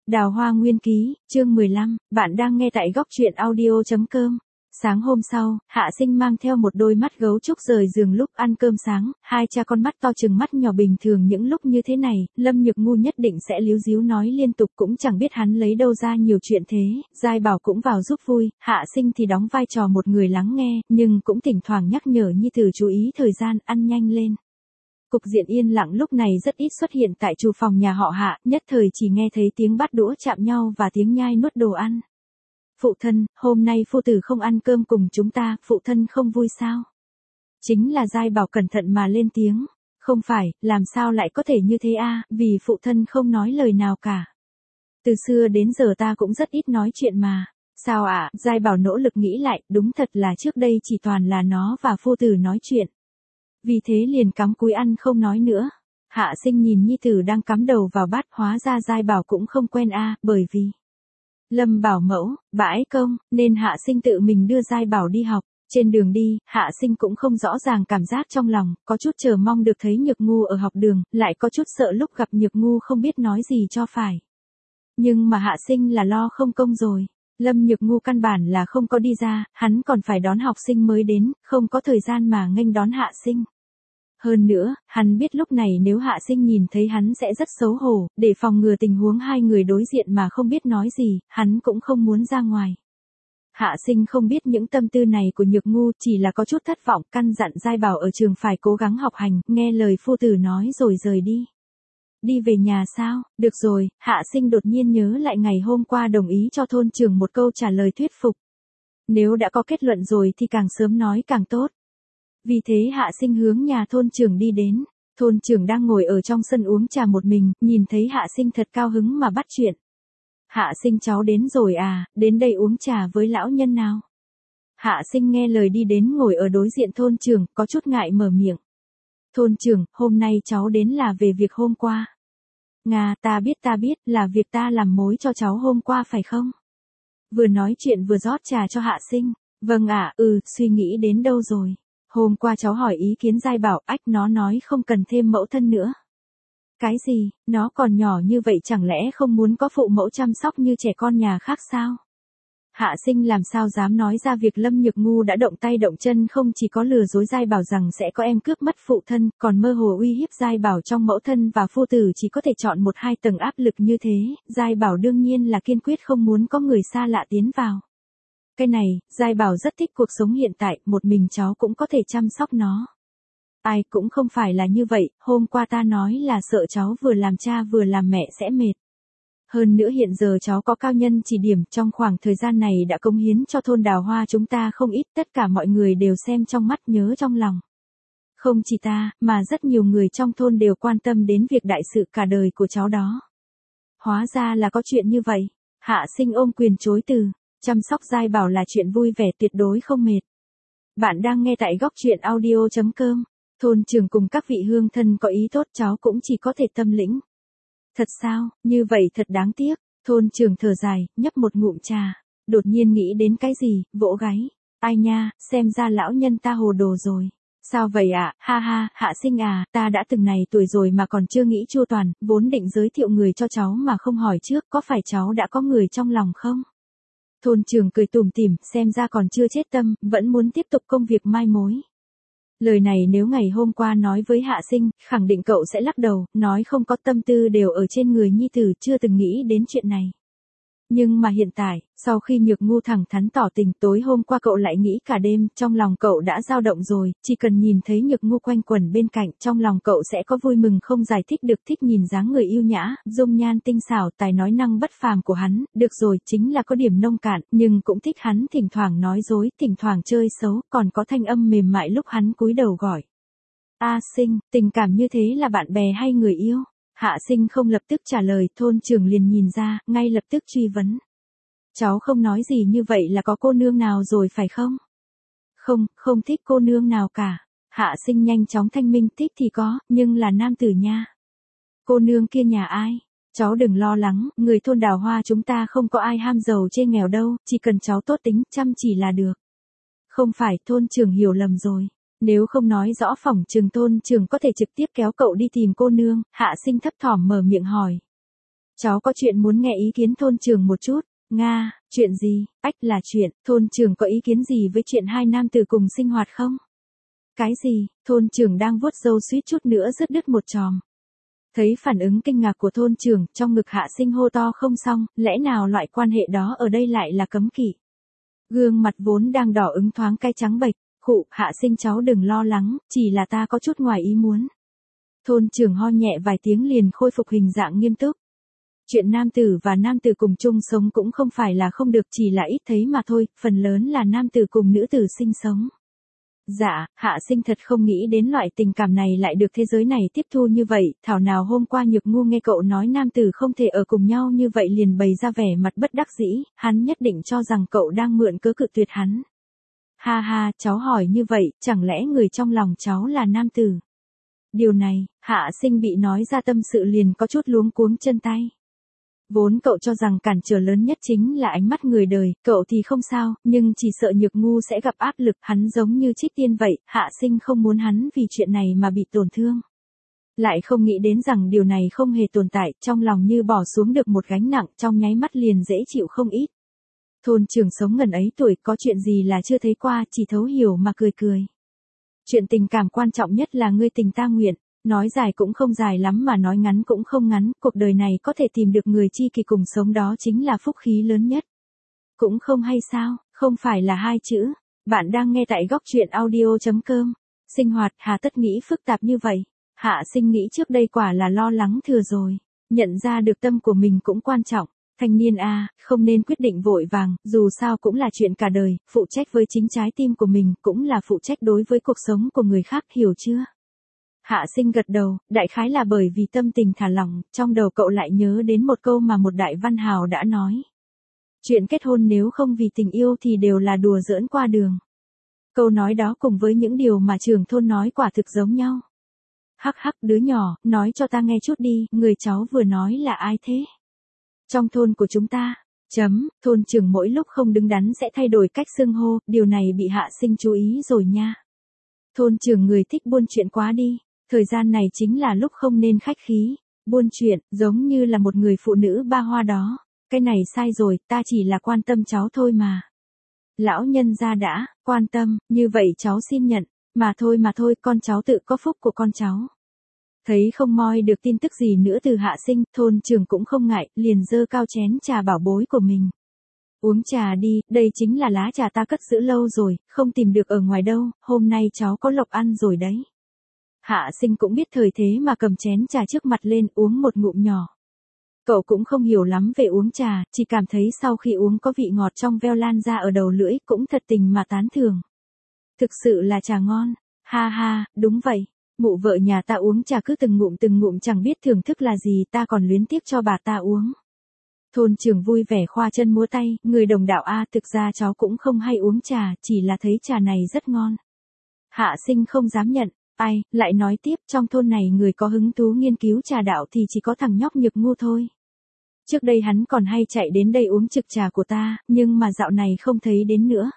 Đào Hoa Nguyên Ký, chương 15, bạn đang nghe tại góc truyện audio.com. Sáng hôm sau, Hạ Sinh mang theo một đôi mắt gấu trúc rời giường lúc ăn cơm sáng, hai cha con mắt to chừng mắt nhỏ bình thường những lúc như thế này, Lâm Nhược Ngu nhất định sẽ líu díu nói liên tục cũng chẳng biết hắn lấy đâu ra nhiều chuyện thế, Giai Bảo cũng vào giúp vui, Hạ Sinh thì đóng vai trò một người lắng nghe, nhưng cũng thỉnh thoảng nhắc nhở Nhi Tử chú ý thời gian, ăn nhanh lên. Cục diện yên lặng lúc này rất ít xuất hiện tại chu phòng nhà họ Hạ, nhất thời chỉ nghe thấy tiếng bát đũa chạm nhau và tiếng nhai nuốt đồ ăn. Phụ thân, hôm nay phu tử không ăn cơm cùng chúng ta, phụ thân không vui sao? Chính là Giai Bảo cẩn thận mà lên tiếng. Không phải, làm sao lại có thể như thế a? Vì phụ thân không nói lời nào cả. Từ xưa đến giờ ta cũng rất ít nói chuyện mà. Sao ạ? Giai Bảo nỗ lực nghĩ lại, đúng thật là trước đây chỉ toàn là nó và phu tử nói chuyện. Vì thế liền cắm cúi ăn không nói nữa. Hạ Sinh nhìn Nhi Tử đang cắm đầu vào bát, hóa ra Giai Bảo cũng không quen bởi vì Lâm bảo mẫu, bãi công, nên Hạ Sinh tự mình đưa Giai Bảo đi học. Trên đường đi, Hạ Sinh cũng không rõ ràng cảm giác trong lòng, có chút chờ mong được thấy Nhược Ngu ở học đường, lại có chút sợ lúc gặp Nhược Ngu không biết nói gì cho phải. Nhưng mà Hạ Sinh là lo không công rồi. Lâm Nhược Ngu căn bản là không có đi ra, hắn còn phải đón học sinh mới đến, không có thời gian mà nghênh đón Hạ Sinh. Hơn nữa, hắn biết lúc này nếu Hạ Sinh nhìn thấy hắn sẽ rất xấu hổ, để phòng ngừa tình huống hai người đối diện mà không biết nói gì, hắn cũng không muốn ra ngoài. Hạ Sinh không biết những tâm tư này của Nhược Ngu, chỉ là có chút thất vọng, căn dặn Giai Bảo ở trường phải cố gắng học hành, nghe lời phu tử nói rồi rời đi. Đi về nhà sao? Được rồi, Hạ Sinh đột nhiên nhớ lại ngày hôm qua đồng ý cho thôn trưởng một câu trả lời thuyết phục. Nếu đã có kết luận rồi thì càng sớm nói càng tốt. Vì thế Hạ Sinh hướng nhà thôn trưởng đi đến. Thôn trưởng đang ngồi ở trong sân uống trà một mình, nhìn thấy Hạ Sinh thật cao hứng mà bắt chuyện. Hạ Sinh cháu đến rồi à, đến đây uống trà với lão nhân nào? Hạ Sinh nghe lời đi đến ngồi ở đối diện thôn trưởng, có chút ngại mở miệng. Thôn trưởng, hôm nay cháu đến là về việc hôm qua. Ta biết, là việc ta làm mối cho cháu hôm qua phải không? Vừa nói chuyện vừa rót trà cho Hạ Sinh. Vâng ạ, suy nghĩ đến đâu rồi? Hôm qua cháu hỏi ý kiến Giai Bảo, nó nói không cần thêm mẫu thân nữa. Cái gì, nó còn nhỏ như vậy chẳng lẽ không muốn có phụ mẫu chăm sóc như trẻ con nhà khác sao? Hạ Sinh làm sao dám nói ra việc Lâm Nhược Ngu đã động tay động chân, không chỉ có lừa dối Giai Bảo rằng sẽ có em cướp mất phụ thân, còn mơ hồ uy hiếp Giai Bảo trong mẫu thân và phu tử chỉ có thể chọn một hai tầng áp lực như thế, Giai Bảo đương nhiên là kiên quyết không muốn có người xa lạ tiến vào. Cái này, Giai Bảo rất thích cuộc sống hiện tại, một mình cháu cũng có thể chăm sóc nó. Ai cũng không phải là như vậy, hôm qua ta nói là sợ cháu vừa làm cha vừa làm mẹ sẽ mệt. Hơn nữa hiện giờ cháu có cao nhân chỉ điểm, trong khoảng thời gian này đã cống hiến cho thôn Đào Hoa chúng ta không ít, tất cả mọi người đều xem trong mắt nhớ trong lòng. Không chỉ ta, mà rất nhiều người trong thôn đều quan tâm đến việc đại sự cả đời của cháu đó. Hóa ra là có chuyện như vậy. Hạ Sinh ôm quyền chối từ, chăm sóc Giai Bảo là chuyện vui vẻ tuyệt đối không mệt. Bạn đang nghe tại góc truyện audio.com. Thôn trưởng cùng các vị hương thân có ý tốt, cháu cũng chỉ có thể tâm lĩnh. Thật sao, như vậy thật đáng tiếc. Thôn trưởng thở dài, nhấp một ngụm trà. Đột nhiên nghĩ đến cái gì, vỗ gáy. Ai nha, xem ra lão nhân ta hồ đồ rồi. Sao vậy ạ? Ha ha, Hạ Sinh à, ta đã từng này tuổi rồi mà còn chưa nghĩ chu toàn, vốn định giới thiệu người cho cháu mà không hỏi trước, có phải cháu đã có người trong lòng không? Thôn trưởng cười tủm tỉm, xem ra còn chưa chết tâm, vẫn muốn tiếp tục công việc mai mối. Lời này nếu ngày hôm qua nói với Hạ Sinh, khẳng định cậu sẽ lắc đầu, nói không có, tâm tư đều ở trên người Nhi Tử, chưa từng nghĩ đến chuyện này. Nhưng mà hiện tại, sau khi Nhược Ngu thẳng thắn tỏ tình, tối hôm qua cậu lại nghĩ cả đêm, trong lòng cậu đã dao động rồi, chỉ cần nhìn thấy Nhược Ngu quanh quẩn bên cạnh, trong lòng cậu sẽ có vui mừng không giải thích được, thích nhìn dáng người yêu nhã, dung nhan tinh xảo, tài nói năng bất phàm của hắn, được rồi, chính là có điểm nông cạn, nhưng cũng thích hắn thỉnh thoảng nói dối, thỉnh thoảng chơi xấu, còn có thanh âm mềm mại lúc hắn cúi đầu gọi. A Sinh, tình cảm như thế là bạn bè hay người yêu? Hạ Sinh không lập tức trả lời, thôn trưởng liền nhìn ra, ngay lập tức truy vấn. Cháu không nói gì như vậy là có cô nương nào rồi phải không? Không thích cô nương nào cả. Hạ Sinh nhanh chóng thanh minh, thích thì có, nhưng là nam tử nha. Cô nương kia nhà ai? Cháu đừng lo lắng, người thôn Đào Hoa chúng ta không có ai ham giàu chê nghèo đâu, chỉ cần cháu tốt tính, chăm chỉ là được. Không phải, thôn trưởng hiểu lầm rồi. Nếu không nói rõ phỏng chừng thôn trưởng có thể trực tiếp kéo cậu đi tìm cô nương. Hạ Sinh thấp thỏm mở miệng hỏi. cháu có chuyện muốn nghe ý kiến thôn trưởng một chút. Nga, chuyện gì? Ách là chuyện, thôn trưởng có ý kiến gì với chuyện hai nam tử cùng sinh hoạt không? Cái gì? Thôn trưởng đang vuốt râu suýt chút nữa rứt đứt một chòm. Thấy phản ứng kinh ngạc của thôn trưởng, trong ngực Hạ Sinh hô to không xong, lẽ nào loại quan hệ đó ở đây lại là cấm kỵ? Gương mặt vốn đang đỏ ửng thoáng cay trắng bệch, khụ, Hạ Sinh cháu đừng lo lắng, chỉ là ta có chút ngoài ý muốn. Thôn trưởng ho nhẹ vài tiếng liền khôi phục hình dạng nghiêm túc. Chuyện nam tử và nam tử cùng chung sống cũng không phải là không được, chỉ là ít thấy mà thôi, phần lớn là nam tử cùng nữ tử sinh sống. Dạ, Hạ Sinh thật không nghĩ đến loại tình cảm này lại được thế giới này tiếp thu như vậy, thảo nào hôm qua Nhược Ngu nghe cậu nói nam tử không thể ở cùng nhau như vậy liền bày ra vẻ mặt bất đắc dĩ, hắn nhất định cho rằng cậu đang mượn cớ cự tuyệt hắn. Ha ha, cháu hỏi như vậy, chẳng lẽ người trong lòng cháu là nam tử? Điều này, Hạ Sinh bị nói ra tâm sự liền có chút luống cuống chân tay. Vốn cậu cho rằng cản trở lớn nhất chính là ánh mắt người đời, cậu thì không sao, nhưng chỉ sợ Nhược Ngu sẽ gặp áp lực, hắn giống như Trích Tiên vậy, Hạ Sinh không muốn hắn vì chuyện này mà bị tổn thương. Lại không nghĩ đến rằng điều này không hề tồn tại, trong lòng như bỏ xuống được một gánh nặng, trong nháy mắt liền dễ chịu không ít. Thôn trưởng sống ngần ấy tuổi, có chuyện gì là chưa thấy qua, chỉ thấu hiểu mà cười cười. Chuyện tình cảm quan trọng nhất là ngươi tình ta nguyện. Nói dài cũng không dài lắm mà nói ngắn cũng không ngắn, cuộc đời này có thể tìm được người chi kỷ cùng sống đó chính là phúc khí lớn nhất. Cũng không hay sao, không phải là hai chữ. Bạn đang nghe tại góc truyện audio.com. Sinh hoạt hà tất nghĩ phức tạp như vậy. Hạ Sinh nghĩ trước đây quả là lo lắng thừa rồi. Nhận ra được tâm của mình cũng quan trọng. Thanh niên a, không nên quyết định vội vàng, dù sao cũng là chuyện cả đời, phụ trách với chính trái tim của mình cũng là phụ trách đối với cuộc sống của người khác, hiểu chưa? Hạ Sinh gật đầu, đại khái là bởi vì tâm tình thả lỏng, trong đầu cậu lại nhớ đến một câu mà một đại văn hào đã nói. Chuyện kết hôn nếu không vì tình yêu thì đều là đùa giỡn qua đường. Câu nói đó cùng với những điều mà trưởng thôn nói quả thực giống nhau. Hắc hắc đứa nhỏ, nói cho ta nghe chút đi, người cháu vừa nói là ai thế? Trong thôn của chúng ta, thôn trưởng mỗi lúc không đứng đắn sẽ thay đổi cách xưng hô, điều này bị Hạ Sinh chú ý rồi nha. Thôn trưởng người thích buôn chuyện quá đi. Thời gian này chính là lúc không nên khách khí, buôn chuyện, giống như là một người phụ nữ ba hoa đó. Cái này sai rồi, ta chỉ là quan tâm cháu thôi mà. Lão nhân gia đã, quan tâm, như vậy cháu xin nhận, mà thôi, con cháu tự có phúc của con cháu. Thấy không moi được tin tức gì nữa từ Hạ Sinh, thôn trưởng cũng không ngại, liền dơ cao chén trà bảo bối của mình. Uống trà đi, đây chính là lá trà ta cất giữ lâu rồi, không tìm được ở ngoài đâu, hôm nay cháu có lộc ăn rồi đấy. Hạ Sinh cũng biết thời thế mà cầm chén trà trước mặt lên uống một ngụm nhỏ. Cậu cũng không hiểu lắm về uống trà, chỉ cảm thấy sau khi uống có vị ngọt trong veo lan ra ở đầu lưỡi, cũng thật tình mà tán thưởng. Thực sự là trà ngon, ha ha, đúng vậy, mụ vợ nhà ta uống trà cứ từng ngụm chẳng biết thưởng thức là gì, ta còn luyến tiếc cho bà ta uống. Thôn trưởng vui vẻ khoa chân múa tay, người đồng đạo a, thực ra cháu cũng không hay uống trà, chỉ là thấy trà này rất ngon. Hạ Sinh không dám nhận. Ai, lại nói tiếp, trong thôn này người có hứng thú nghiên cứu trà đạo thì chỉ có thằng nhóc Nhược Ngu thôi. Trước đây hắn còn hay chạy đến đây uống trực trà của ta, nhưng mà dạo này không thấy đến nữa.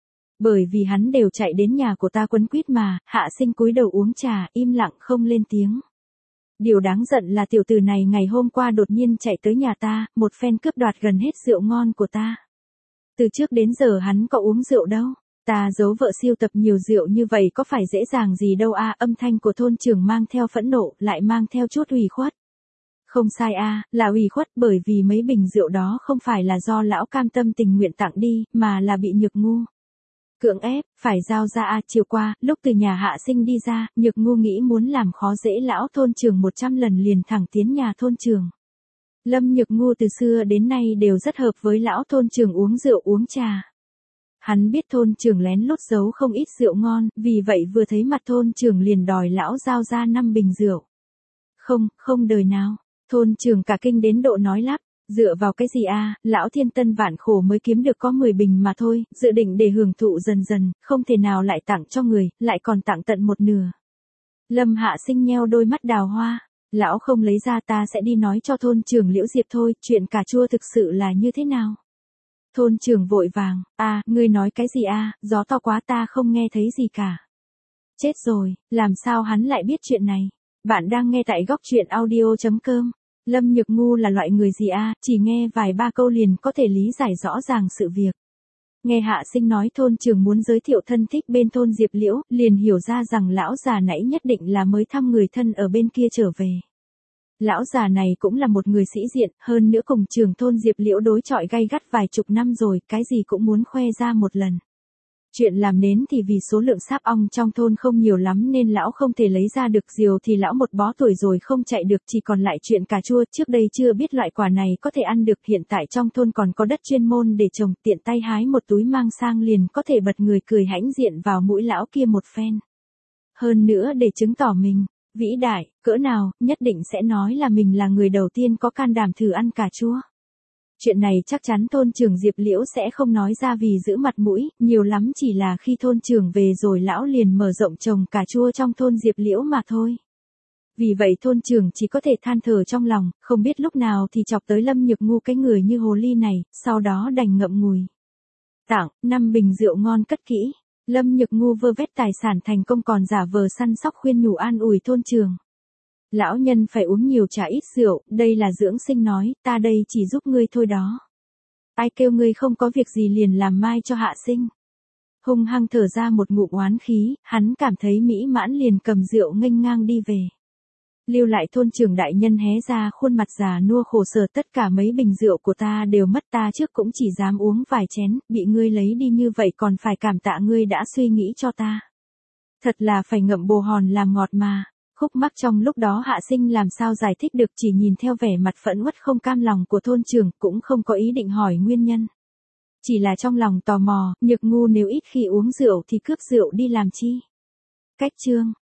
Bởi vì hắn đều chạy đến nhà của ta quấn quýt mà, Hạ Sinh cúi đầu uống trà, im lặng không lên tiếng. Điều đáng giận là tiểu tử này ngày hôm qua đột nhiên chạy tới nhà ta, một phen cướp đoạt gần hết rượu ngon của ta. Từ trước đến giờ hắn có uống rượu đâu. Ta giấu vợ siêu tập nhiều rượu như vậy có phải dễ dàng gì đâu a, âm thanh của thôn trưởng mang theo phẫn nộ, lại mang theo chút ủy khuất. Không sai a, là ủy khuất bởi vì mấy bình rượu đó không phải là do lão cam tâm tình nguyện tặng đi, mà là bị Nhược Ngu cưỡng ép, phải giao ra a. Chiều qua, lúc từ nhà Hạ Sinh đi ra, Nhược Ngu nghĩ muốn làm khó dễ lão thôn trưởng 100 lần liền thẳng tiến nhà thôn trưởng. Lâm Nhược Ngu từ xưa đến nay đều rất hợp với lão thôn trưởng uống rượu uống trà. Hắn biết thôn trưởng lén lút giấu không ít rượu ngon, vì vậy vừa thấy mặt thôn trưởng liền đòi lão giao ra 5 bình rượu. Không đời nào, thôn trưởng cả kinh đến độ nói lắp, dựa vào cái gì a, lão thiên tân vạn khổ mới kiếm được có 10 bình mà thôi, dự định để hưởng thụ dần dần, không thể nào lại tặng cho người, lại còn tặng tận một nửa. Lâm Hạ Sinh nheo đôi mắt đào hoa, lão không lấy ra ta sẽ đi nói cho thôn trưởng Liễu Diệp thôi, chuyện cà chua thực sự là như thế nào. Thôn trưởng vội vàng, ngươi nói cái gì gió to quá ta không nghe thấy gì cả. Chết rồi, làm sao hắn lại biết chuyện này? Bạn đang nghe tại góc truyện audio.com. Lâm Nhược Ngu là loại người gì a, chỉ nghe vài ba câu liền có thể lý giải rõ ràng sự việc. Nghe Hạ Sinh nói thôn trưởng muốn giới thiệu thân thích bên thôn Diệp Liễu, liền hiểu ra rằng lão già nãy nhất định là mới thăm người thân ở bên kia trở về. Lão già này cũng là một người sĩ diện, hơn nữa cùng trường thôn Diệp Liễu đối chọi gay gắt vài chục năm rồi, cái gì cũng muốn khoe ra một lần. Chuyện làm nến thì vì số lượng sáp ong trong thôn không nhiều lắm nên lão không thể lấy ra được diều thì lão một bó tuổi rồi không chạy được, chỉ còn lại chuyện cà chua. Trước đây chưa biết loại quả này có thể ăn được, hiện tại trong thôn còn có đất chuyên môn để trồng, tiện tay hái một túi mang sang liền có thể bật người cười hãnh diện vào mũi lão kia một phen. Hơn nữa để chứng tỏ mình vĩ đại cỡ nào, nhất định sẽ nói là mình là người đầu tiên có can đảm thử ăn cà chua. Chuyện này chắc chắn thôn trưởng Diệp Liễu sẽ không nói ra vì giữ mặt mũi, nhiều lắm chỉ là khi thôn trưởng về rồi lão liền mở rộng trồng cà chua trong thôn Diệp Liễu mà thôi. Vì vậy thôn trưởng chỉ có thể than thở trong lòng, không biết lúc nào thì chọc tới Lâm Nhược Ngu cái người như hồ ly này, sau đó đành ngậm ngùi. Tặng 5 bình rượu ngon cất kỹ. Lâm Nhược Ngu vơ vét tài sản thành công còn giả vờ săn sóc khuyên nhủ an ủi thôn trưởng. Lão nhân phải uống nhiều trà ít rượu, đây là dưỡng sinh nói, ta đây chỉ giúp ngươi thôi đó. Ai kêu ngươi không có việc gì liền làm mai cho Hạ Sinh. Hung hăng thở ra một ngụm oán khí, hắn cảm thấy mỹ mãn liền cầm rượu nghênh ngang đi về. Lưu lại thôn trưởng đại nhân hé ra khuôn mặt già nua khổ sở, tất cả mấy bình rượu của ta đều mất, ta trước cũng chỉ dám uống vài chén, bị ngươi lấy đi như vậy còn phải cảm tạ ngươi đã suy nghĩ cho ta. Thật là phải ngậm bồ hòn làm ngọt mà. Khúc mắc trong lúc đó Hạ Sinh làm sao giải thích được, chỉ nhìn theo vẻ mặt phẫn uất không cam lòng của thôn trưởng, cũng không có ý định hỏi nguyên nhân. Chỉ là trong lòng tò mò, Nhược Ngu nếu ít khi uống rượu thì cướp rượu đi làm chi? Cách chương